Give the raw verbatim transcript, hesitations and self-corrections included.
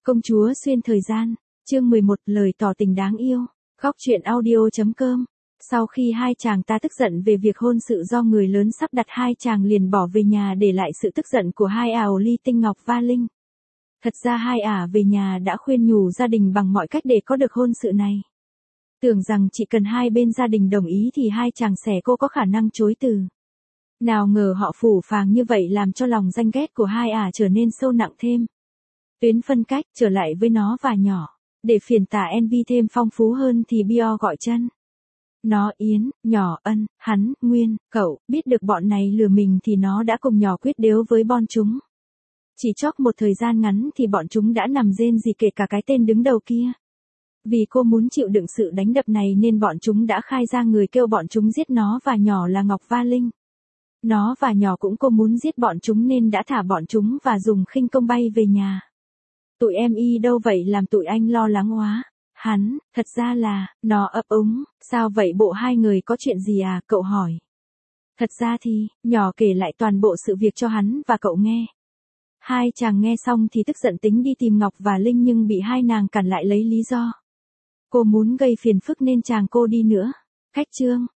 Công chúa xuyên thời gian, chương mười một lời tỏ tình đáng yêu, góc truyện audio.com. Sau khi hai chàng ta tức giận về việc hôn sự do người lớn sắp đặt, hai chàng liền bỏ về nhà để lại sự tức giận của hai ả Ly Tinh Ngọc và Linh. Thật ra hai ả về nhà đã khuyên nhủ gia đình bằng mọi cách để có được hôn sự này. Tưởng rằng chỉ cần hai bên gia đình đồng ý thì hai chàng xẻ cô có khả năng chối từ. Nào ngờ họ phủ phàng như vậy làm cho lòng ganh ghét của hai ả trở nên sâu nặng thêm. Tuyến phân cách trở lại với nó và nhỏ. Để phiền tả envy thêm phong phú hơn thì Bio gọi chân. Nó Yến, nhỏ Ân, hắn, Nguyên, cậu, biết được bọn này lừa mình thì nó đã cùng nhỏ quyết đếu với bọn chúng. Chỉ chóp một thời gian ngắn thì bọn chúng đã nằm rên rỉ kể cả cái tên đứng đầu kia. Vì cô muốn chịu đựng sự đánh đập này nên bọn chúng đã khai ra người kêu bọn chúng giết nó và nhỏ là Ngọc và Linh. Nó và nhỏ cũng cô muốn giết bọn chúng nên đã thả bọn chúng và dùng khinh công bay về nhà. Tụi em y đâu vậy làm tụi anh lo lắng quá. Hắn, thật ra là, nó ấp úng, sao vậy bộ hai người có chuyện gì à, cậu hỏi. Thật ra thì, nhỏ kể lại toàn bộ sự việc cho hắn và cậu nghe. Hai chàng nghe xong thì tức giận tính đi tìm Ngọc và Linh nhưng bị hai nàng cản lại lấy lý do. Cô muốn gây phiền phức nên chàng cô đi nữa. Cách chương,